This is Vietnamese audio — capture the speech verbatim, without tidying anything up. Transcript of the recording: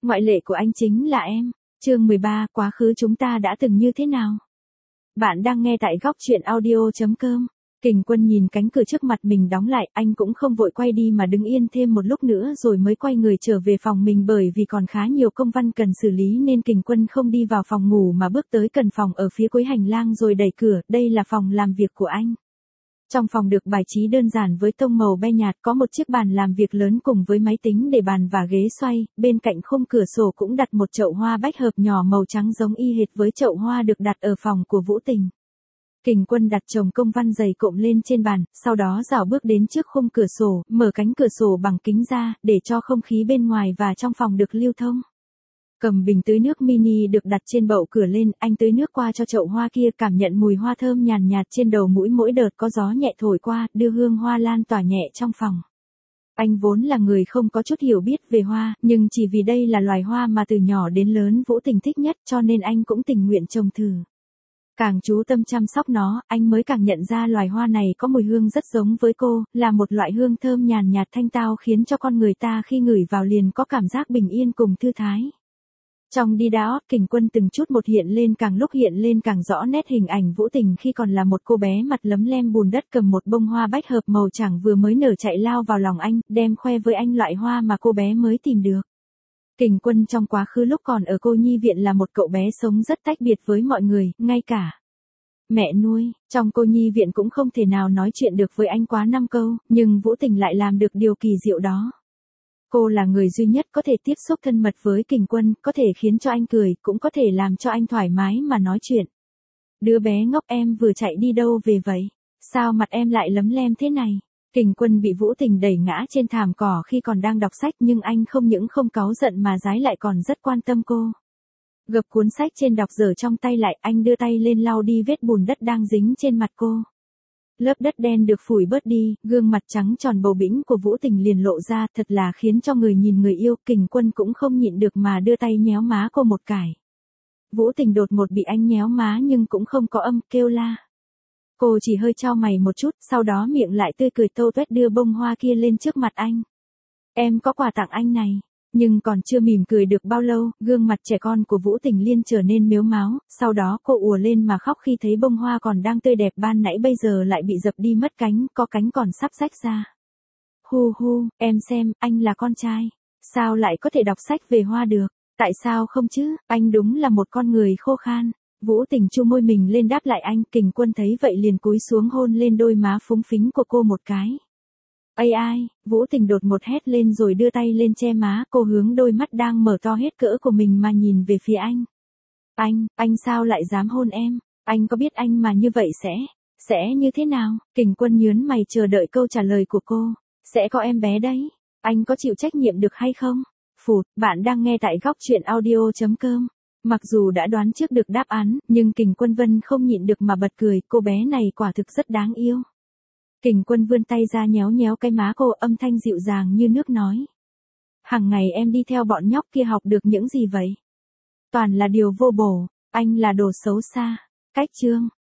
Ngoại lệ của anh chính là em. Chương mười ba, quá khứ chúng ta đã từng như thế nào? Bạn đang nghe tại góc truyện audio chấm com. Kình Quân nhìn cánh cửa trước mặt mình đóng lại, anh cũng không vội quay đi mà đứng yên thêm một lúc nữa rồi mới quay người trở về phòng mình, bởi vì còn khá nhiều công văn cần xử lý nên Kình Quân không đi vào phòng ngủ mà bước tới cần phòng ở phía cuối hành lang rồi đẩy cửa. Đây là phòng làm việc của anh. Trong phòng được bài trí đơn giản với tông màu be nhạt, có một chiếc bàn làm việc lớn cùng với máy tính để bàn và ghế xoay, bên cạnh khung cửa sổ cũng đặt một chậu hoa bách hợp nhỏ màu trắng giống y hệt với chậu hoa được đặt ở phòng của Vũ Tình. Kình Quân đặt chồng công văn dày cộm lên trên bàn, sau đó rảo bước đến trước khung cửa sổ, mở cánh cửa sổ bằng kính ra, để cho không khí bên ngoài và trong phòng được lưu thông. Cầm bình tưới nước mini được đặt trên bậu cửa lên, anh tưới nước qua cho chậu hoa kia, cảm nhận mùi hoa thơm nhàn nhạt trên đầu mũi mỗi đợt có gió nhẹ thổi qua, đưa hương hoa lan tỏa nhẹ trong phòng. Anh vốn là người không có chút hiểu biết về hoa, nhưng chỉ vì đây là loài hoa mà từ nhỏ đến lớn Vũ Tình thích nhất cho nên anh cũng tình nguyện trồng thử. Càng chú tâm chăm sóc nó, anh mới càng nhận ra loài hoa này có mùi hương rất giống với cô, là một loại hương thơm nhàn nhạt thanh tao khiến cho con người ta khi ngửi vào liền có cảm giác bình yên cùng thư thái. Trong đi đá, Kình Quân từng chút một hiện lên, càng lúc hiện lên càng rõ nét hình ảnh Vũ Tình khi còn là một cô bé mặt lấm lem bùn đất, cầm một bông hoa bách hợp màu trắng vừa mới nở chạy lao vào lòng anh, đem khoe với anh loại hoa mà cô bé mới tìm được. Kình Quân trong quá khứ lúc còn ở cô nhi viện là một cậu bé sống rất tách biệt với mọi người, ngay cả mẹ nuôi. Trong cô nhi viện cũng không thể nào nói chuyện được với anh quá năm câu, nhưng Vũ Tình lại làm được điều kỳ diệu đó. Cô là người duy nhất có thể tiếp xúc thân mật với Kình Quân, có thể khiến cho anh cười, cũng có thể làm cho anh thoải mái mà nói chuyện. Đứa bé ngốc, em vừa chạy đi đâu về vậy? Sao mặt em lại lấm lem thế này? Kình Quân bị Vũ Tình đẩy ngã trên thảm cỏ khi còn đang đọc sách, nhưng anh không những không cáu giận mà trái lại còn rất quan tâm cô. Gập cuốn sách trên đọc dở trong tay lại, anh đưa tay lên lau đi vết bùn đất đang dính trên mặt cô. Lớp đất đen được phủi bớt đi, gương mặt trắng tròn bầu bĩnh của Vũ Tình liền lộ ra, thật là khiến cho người nhìn người yêu. Kình Quân cũng không nhịn được mà đưa tay nhéo má cô một cái. Vũ Tình đột ngột bị anh nhéo má nhưng cũng không có âm kêu la. Cô chỉ hơi chau mày một chút, sau đó miệng lại tươi cười tô tuét đưa bông hoa kia lên trước mặt anh. Em có quà tặng anh này. Nhưng còn chưa mỉm cười được bao lâu, gương mặt trẻ con của Vũ Tình liên trở nên mếu máo, sau đó cô ùa lên mà khóc khi thấy bông hoa còn đang tươi đẹp ban nãy bây giờ lại bị dập đi mất cánh, có cánh còn sắp rách ra. Hu hu, em xem, anh là con trai. Sao lại có thể đọc sách về hoa được? Tại sao không chứ, anh đúng là một con người khô khan. Vũ Tình chu môi mình lên đáp lại anh. Kình Quân thấy vậy liền cúi xuống hôn lên đôi má phúng phính của cô một cái. Ây ai, Vũ Tình đột ngột hét lên rồi đưa tay lên che má, cô hướng đôi mắt đang mở to hết cỡ của mình mà nhìn về phía anh. Anh, anh sao lại dám hôn em? Anh có biết anh mà như vậy sẽ, sẽ như thế nào? Kình Quân nhớn mày chờ đợi câu trả lời của cô. Sẽ có em bé đấy. Anh có chịu trách nhiệm được hay không? Phụt, bạn đang nghe tại góc truyện audio chấm com. Mặc dù đã đoán trước được đáp án, nhưng Kình Quân Vân không nhịn được mà bật cười, cô bé này quả thực rất đáng yêu. Kình Quân vươn tay ra nhéo nhéo cái má cô, âm thanh dịu dàng như nước nói. Hằng ngày em đi theo bọn nhóc kia học được những gì vậy? Toàn là điều vô bổ, anh là đồ xấu xa. Cách chương.